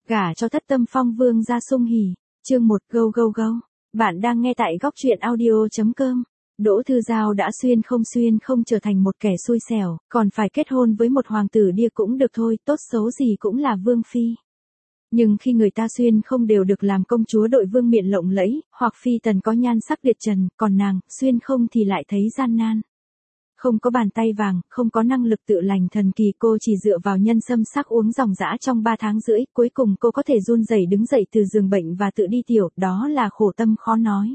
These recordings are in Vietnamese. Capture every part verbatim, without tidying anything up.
Gả cho thất tâm phong vương gia sung hỉ. Chương một go go go. Bạn đang nghe tại góc truyện audio.com. Đỗ Thư Giao đã xuyên không xuyên không trở thành một kẻ xui xẻo, còn phải kết hôn với một hoàng tử đia cũng được thôi, tốt xấu gì cũng là vương phi. Nhưng khi người ta xuyên không đều được làm công chúa đội vương miện lộng lẫy, hoặc phi tần có nhan sắc liệt trần, còn nàng, xuyên không thì lại thấy gian nan. Không có bàn tay vàng, không có năng lực tự lành thần kỳ, cô chỉ dựa vào nhân sâm sắc uống dòng dã trong ba tháng rưỡi, cuối cùng cô có thể run rẩy đứng dậy từ giường bệnh và tự đi tiểu, đó là khổ tâm khó nói.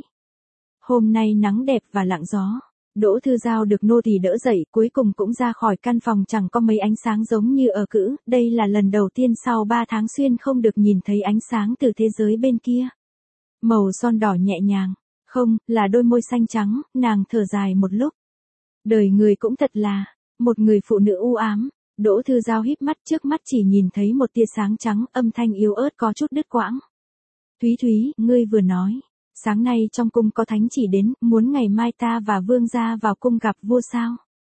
Hôm nay nắng đẹp và lặng gió, Đỗ Thư Giao được nô tỳ đỡ dậy, cuối cùng cũng ra khỏi căn phòng chẳng có mấy ánh sáng giống như ở cữ, đây là lần đầu tiên sau ba tháng xuyên không được nhìn thấy ánh sáng từ thế giới bên kia. Màu son đỏ nhẹ nhàng, không, là đôi môi xanh trắng, nàng thở dài một lúc. Đời người cũng thật là, một người phụ nữ u ám. Đỗ Thư Giao híp mắt, trước mắt chỉ nhìn thấy một tia sáng trắng, âm thanh yếu ớt có chút đứt quãng. Thúy Thúy, ngươi vừa nói, sáng nay trong cung có thánh chỉ đến, muốn ngày mai ta và vương gia vào cung gặp vua sao?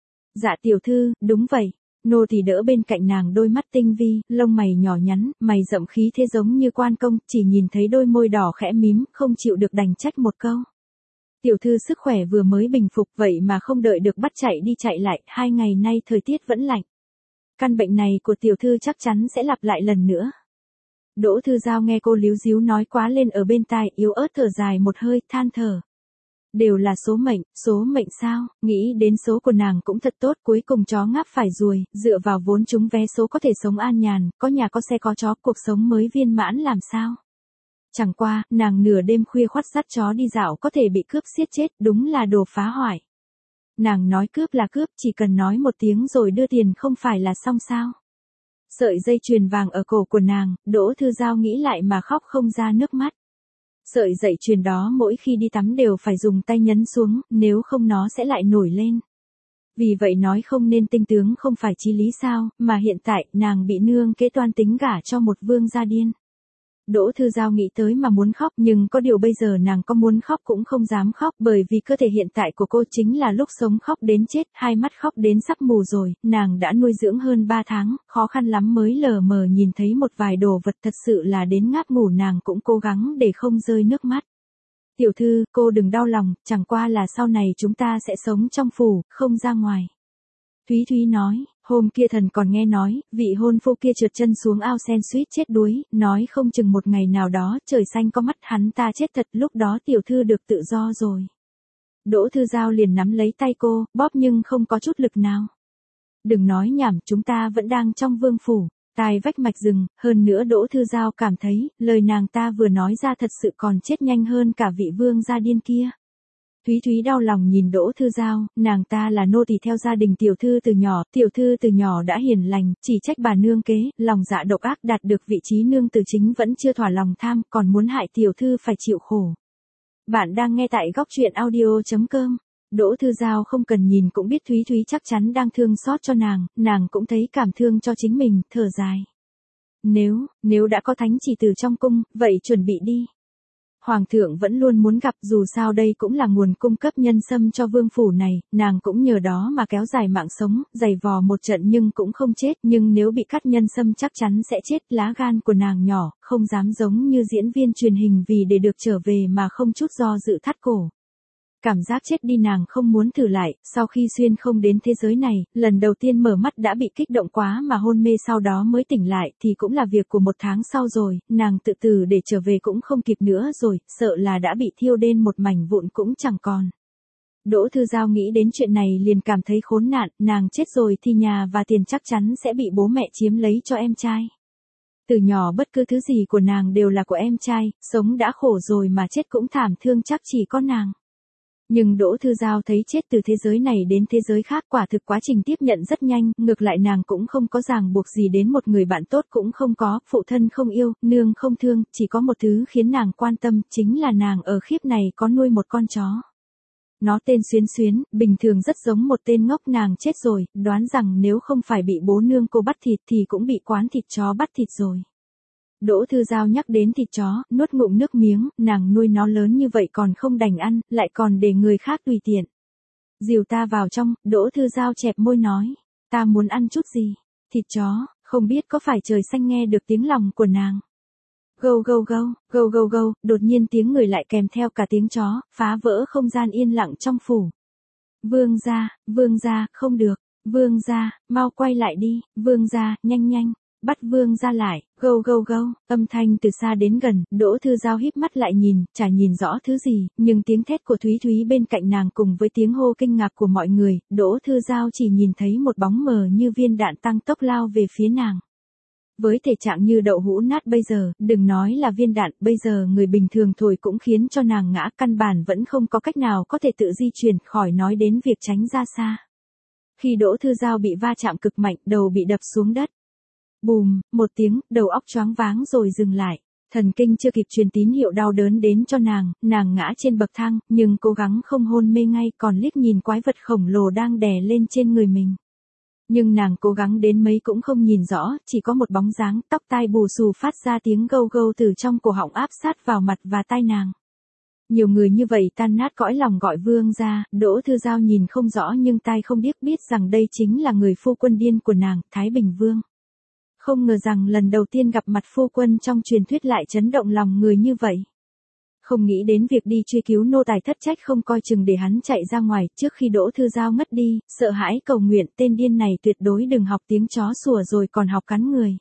Dạ tiểu thư, đúng vậy. Nô tỳ đỡ bên cạnh nàng, đôi mắt tinh vi, lông mày nhỏ nhắn, mày rậm khí thế giống như quan công, chỉ nhìn thấy đôi môi đỏ khẽ mím, không chịu được đành trách một câu. Tiểu thư sức khỏe vừa mới bình phục, vậy mà không đợi được bắt chạy đi chạy lại, hai ngày nay thời tiết vẫn lạnh. Căn bệnh này của tiểu thư chắc chắn sẽ lặp lại lần nữa. Đỗ Thư Giao nghe cô líu díu nói quá lên ở bên tai, yếu ớt thở dài một hơi, than thở. Đều là số mệnh, số mệnh sao, nghĩ đến số của nàng cũng thật tốt, cuối cùng chó ngáp phải ruồi, dựa vào vốn trúng vé số có thể sống an nhàn, có nhà có xe có chó, cuộc sống mới viên mãn làm sao. Chẳng qua, nàng nửa đêm khuya khoắt dắt chó đi dạo có thể bị cướp xiết chết, đúng là đồ phá hoại. Nàng nói cướp là cướp, chỉ cần nói một tiếng rồi đưa tiền không phải là xong sao. Sợi dây chuyền vàng ở cổ của nàng, Đỗ Thư Giao nghĩ lại mà khóc không ra nước mắt. Sợi dây chuyền đó mỗi khi đi tắm đều phải dùng tay nhấn xuống, nếu không nó sẽ lại nổi lên. Vì vậy nói không nên tinh tướng không phải chí lý sao, mà hiện tại nàng bị nương kế toan tính gả cho một vương gia điên. Đỗ Thư Giao nghĩ tới mà muốn khóc, nhưng có điều bây giờ nàng có muốn khóc cũng không dám khóc, bởi vì cơ thể hiện tại của cô chính là lúc sống khóc đến chết, hai mắt khóc đến sắp mù rồi, nàng đã nuôi dưỡng hơn ba tháng, khó khăn lắm mới lờ mờ nhìn thấy một vài đồ vật, thật sự là đến ngáp ngủ nàng cũng cố gắng để không rơi nước mắt. Tiểu thư, cô đừng đau lòng, chẳng qua là sau này chúng ta sẽ sống trong phủ, không ra ngoài. Thúy Thúy nói, hôm kia thần còn nghe nói, vị hôn phu kia trượt chân xuống ao sen suýt chết đuối, nói không chừng một ngày nào đó trời xanh có mắt hắn ta chết thật, lúc đó tiểu thư được tự do rồi. Đỗ Thư Giao liền nắm lấy tay cô, bóp nhưng không có chút lực nào. Đừng nói nhảm, chúng ta vẫn đang trong vương phủ, tai vách mạch rừng, hơn nữa Đỗ Thư Giao cảm thấy, lời nàng ta vừa nói ra thật sự còn chết nhanh hơn cả vị vương gia điên kia. Thúy Thúy đau lòng nhìn Đỗ Thư Giao, nàng ta là nô tỳ theo gia đình tiểu thư từ nhỏ, tiểu thư từ nhỏ đã hiền lành, chỉ trách bà nương kế, lòng dạ độc ác, đạt được vị trí nương tử chính vẫn chưa thỏa lòng tham, còn muốn hại tiểu thư phải chịu khổ. Bạn đang nghe tại góc truyện audio.com. Đỗ Thư Giao không cần nhìn cũng biết Thúy Thúy chắc chắn đang thương xót cho nàng, nàng cũng thấy cảm thương cho chính mình, thở dài. Nếu, nếu đã có thánh chỉ từ trong cung, vậy chuẩn bị đi. Hoàng thượng vẫn luôn muốn gặp, dù sao đây cũng là nguồn cung cấp nhân sâm cho vương phủ này, nàng cũng nhờ đó mà kéo dài mạng sống, giày vò một trận nhưng cũng không chết, nhưng nếu bị cắt nhân sâm chắc chắn sẽ chết, lá gan của nàng nhỏ, không dám giống như diễn viên truyền hình vì để được trở về mà không chút do dự thắt cổ. Cảm giác chết đi nàng không muốn thử lại, sau khi xuyên không đến thế giới này, lần đầu tiên mở mắt đã bị kích động quá mà hôn mê, sau đó mới tỉnh lại thì cũng là việc của một tháng sau rồi, nàng tự tử để trở về cũng không kịp nữa rồi, sợ là đã bị thiêu đen một mảnh vụn cũng chẳng còn. Đỗ Thư Giao nghĩ đến chuyện này liền cảm thấy khốn nạn, nàng chết rồi thì nhà và tiền chắc chắn sẽ bị bố mẹ chiếm lấy cho em trai. Từ nhỏ bất cứ thứ gì của nàng đều là của em trai, sống đã khổ rồi mà chết cũng thảm thương chắc chỉ có nàng. Nhưng Đỗ Thư Giao thấy chết từ thế giới này đến thế giới khác, quả thực quá trình tiếp nhận rất nhanh, ngược lại nàng cũng không có ràng buộc gì đến một người bạn tốt cũng không có, phụ thân không yêu, nương không thương, chỉ có một thứ khiến nàng quan tâm, chính là nàng ở khiếp này có nuôi một con chó. Nó tên Xuyến Xuyến, bình thường rất giống một tên ngốc, nàng chết rồi, đoán rằng nếu không phải bị bố nương cô bắt thịt thì cũng bị quán thịt chó bắt thịt rồi. Đỗ Thư Giao nhắc đến thịt chó, nuốt ngụm nước miếng, nàng nuôi nó lớn như vậy còn không đành ăn, lại còn để người khác tùy tiện. Dìu ta vào trong, Đỗ Thư Giao chẹp môi nói, ta muốn ăn chút gì? Thịt chó, không biết có phải trời xanh nghe được tiếng lòng của nàng. Gâu gâu gâu, gâu gâu gâu, đột nhiên tiếng người lại kèm theo cả tiếng chó, phá vỡ không gian yên lặng trong phủ. Vương gia, vương gia, không được, vương gia, mau quay lại đi, vương gia, nhanh nhanh, bắt vương gia lại, gâu gâu gâu, âm thanh từ xa đến gần, Đỗ Thư Giao híp mắt lại nhìn, chả nhìn rõ thứ gì, nhưng tiếng thét của Thúy Thúy bên cạnh nàng cùng với tiếng hô kinh ngạc của mọi người, Đỗ Thư Giao chỉ nhìn thấy một bóng mờ như viên đạn tăng tốc lao về phía nàng. Với thể trạng như đậu hũ nát bây giờ, đừng nói là viên đạn, bây giờ người bình thường thổi cũng khiến cho nàng ngã, căn bản vẫn không có cách nào có thể tự di chuyển, khỏi nói đến việc tránh ra xa. Khi Đỗ Thư Giao bị va chạm cực mạnh, đầu bị đập xuống đất. Bùm, một tiếng, đầu óc choáng váng rồi dừng lại. Thần kinh chưa kịp truyền tín hiệu đau đớn đến cho nàng, nàng ngã trên bậc thang, nhưng cố gắng không hôn mê ngay, còn liếc nhìn quái vật khổng lồ đang đè lên trên người mình. Nhưng nàng cố gắng đến mấy cũng không nhìn rõ, chỉ có một bóng dáng, tóc tai bù xù phát ra tiếng gâu gâu từ trong cổ họng áp sát vào mặt và tai nàng. Nhiều người như vậy tan nát cõi lòng gọi vương gia, Đỗ Thư Giao nhìn không rõ nhưng tai không điếc biết rằng đây chính là người phu quân điên của nàng, Thái Bình Vương. Không ngờ rằng lần đầu tiên gặp mặt phu quân trong truyền thuyết lại chấn động lòng người như vậy. Không nghĩ đến việc đi truy cứu nô tài thất trách không coi chừng để hắn chạy ra ngoài, trước khi Đỗ Thư Giao ngất đi, sợ hãi cầu nguyện tên điên này tuyệt đối đừng học tiếng chó sủa rồi còn học cắn người.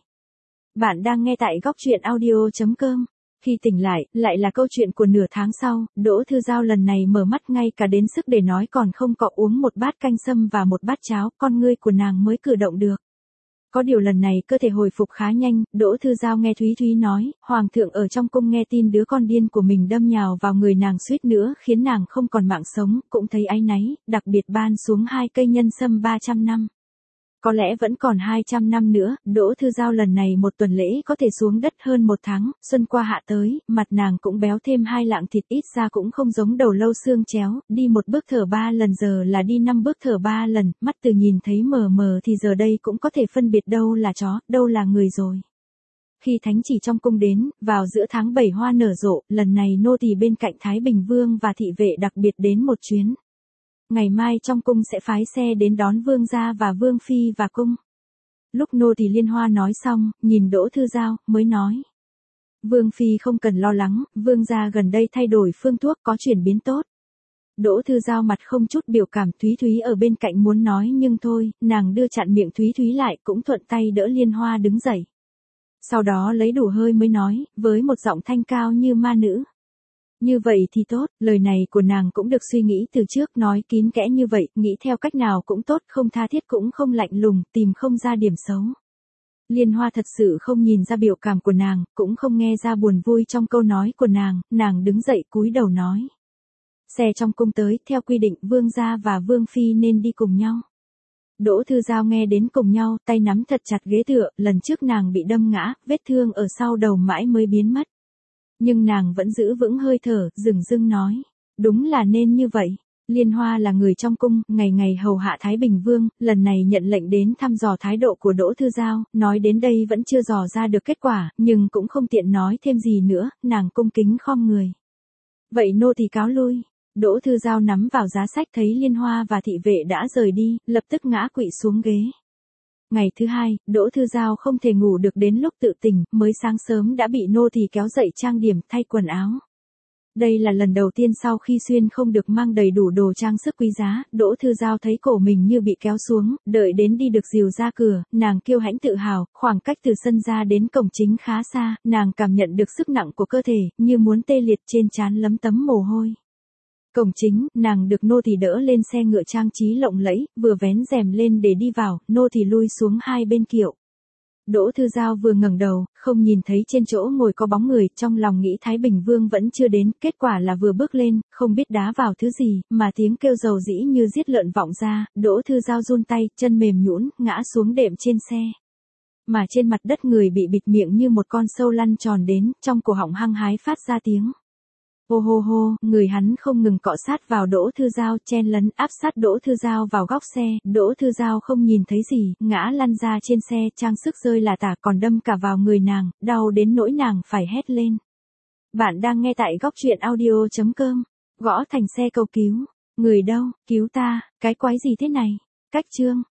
Bạn đang nghe tại góc truyện audio chấm com. Khi tỉnh lại, lại là câu chuyện của nửa tháng sau, Đỗ Thư Giao lần này mở mắt ngay cả đến sức để nói còn không có, uống một bát canh sâm và một bát cháo, con ngươi của nàng mới cử động được. Có điều lần này cơ thể hồi phục khá nhanh, Đỗ Thư Giao nghe Thúy Thúy nói, Hoàng thượng ở trong cung nghe tin đứa con điên của mình đâm nhào vào người nàng suýt nữa khiến nàng không còn mạng sống, cũng thấy áy náy, đặc biệt ban xuống hai cây nhân sâm ba trăm năm. Có lẽ vẫn còn hai trăm năm nữa, Đỗ Thư Giao lần này một tuần lễ có thể xuống đất hơn một tháng, xuân qua hạ tới, mặt nàng cũng béo thêm hai lạng thịt, ít ra cũng không giống đầu lâu xương chéo, đi một bước thở ba lần giờ là đi năm bước thở ba lần, mắt từ nhìn thấy mờ mờ thì giờ đây cũng có thể phân biệt đâu là chó, đâu là người rồi. Khi thánh chỉ trong cung đến, vào giữa tháng bảy hoa nở rộ, lần này nô tỳ bên cạnh Thái Bình Vương và thị vệ đặc biệt đến một chuyến. Ngày mai trong cung sẽ phái xe đến đón vương gia và vương phi và cung. Lúc nô tỳ Liên Hoa nói xong, nhìn Đỗ Thư Giao, mới nói. Vương phi không cần lo lắng, vương gia gần đây thay đổi phương thuốc có chuyển biến tốt. Đỗ Thư Giao mặt không chút biểu cảm, Thúy Thúy ở bên cạnh muốn nói nhưng thôi, nàng đưa chặn miệng Thúy Thúy lại cũng thuận tay đỡ Liên Hoa đứng dậy. Sau đó lấy đủ hơi mới nói, với một giọng thanh cao như ma nữ. Như vậy thì tốt, lời này của nàng cũng được suy nghĩ từ trước, nói kín kẽ như vậy, nghĩ theo cách nào cũng tốt, không tha thiết cũng không lạnh lùng, tìm không ra điểm xấu. Liên Hoa thật sự không nhìn ra biểu cảm của nàng, cũng không nghe ra buồn vui trong câu nói của nàng, nàng đứng dậy cúi đầu nói. Xe trong cung tới, theo quy định, vương gia và vương phi nên đi cùng nhau. Đỗ Thư Giao nghe đến cùng nhau, tay nắm thật chặt ghế tựa, lần trước nàng bị đâm ngã, vết thương ở sau đầu mãi mới biến mất. Nhưng nàng vẫn giữ vững hơi thở, dửng dưng nói. Đúng là nên như vậy. Liên Hoa là người trong cung, ngày ngày hầu hạ Thái Bình Vương, lần này nhận lệnh đến thăm dò thái độ của Đỗ Thư Giao, nói đến đây vẫn chưa dò ra được kết quả, nhưng cũng không tiện nói thêm gì nữa, nàng cung kính khom người. Vậy nô tỳ cáo lui. Đỗ Thư Giao nắm vào giá sách thấy Liên Hoa và thị vệ đã rời đi, lập tức ngã quỵ xuống ghế. Ngày thứ hai, Đỗ Thư Giao không thể ngủ được đến lúc tự tỉnh, mới sáng sớm đã bị nô tỳ kéo dậy trang điểm, thay quần áo. Đây là lần đầu tiên sau khi xuyên không được mang đầy đủ đồ trang sức quý giá, Đỗ Thư Giao thấy cổ mình như bị kéo xuống, đợi đến đi được dìu ra cửa, nàng kiêu hãnh tự hào, khoảng cách từ sân ra đến cổng chính khá xa, nàng cảm nhận được sức nặng của cơ thể, như muốn tê liệt, trên trán lấm tấm mồ hôi. Cổng chính, nàng được nô tỳ đỡ lên xe ngựa trang trí lộng lẫy, vừa vén rèm lên để đi vào, nô tỳ lui xuống hai bên kiệu. Đỗ Thư Giao vừa ngẩng đầu, không nhìn thấy trên chỗ ngồi có bóng người, trong lòng nghĩ Thái Bình Vương vẫn chưa đến, kết quả là vừa bước lên, không biết đá vào thứ gì, mà tiếng kêu dầu dĩ như giết lợn vọng ra, Đỗ Thư Giao run tay, chân mềm nhũn, ngã xuống đệm trên xe. Mà trên mặt đất người bị bịt miệng như một con sâu lăn tròn đến, trong cổ họng hăng hái phát ra tiếng. Hô hô hô, người hắn không ngừng cọ sát vào Đỗ Thư Giao, chen lấn áp sát Đỗ Thư Giao vào góc xe, Đỗ Thư Giao không nhìn thấy gì, ngã lăn ra trên xe, trang sức rơi là tả còn đâm cả vào người nàng, đau đến nỗi nàng phải hét lên. Bạn đang nghe tại góc truyện audio chấm com, gõ thành xe cầu cứu, người đâu, cứu ta, cái quái gì thế này, cách chương.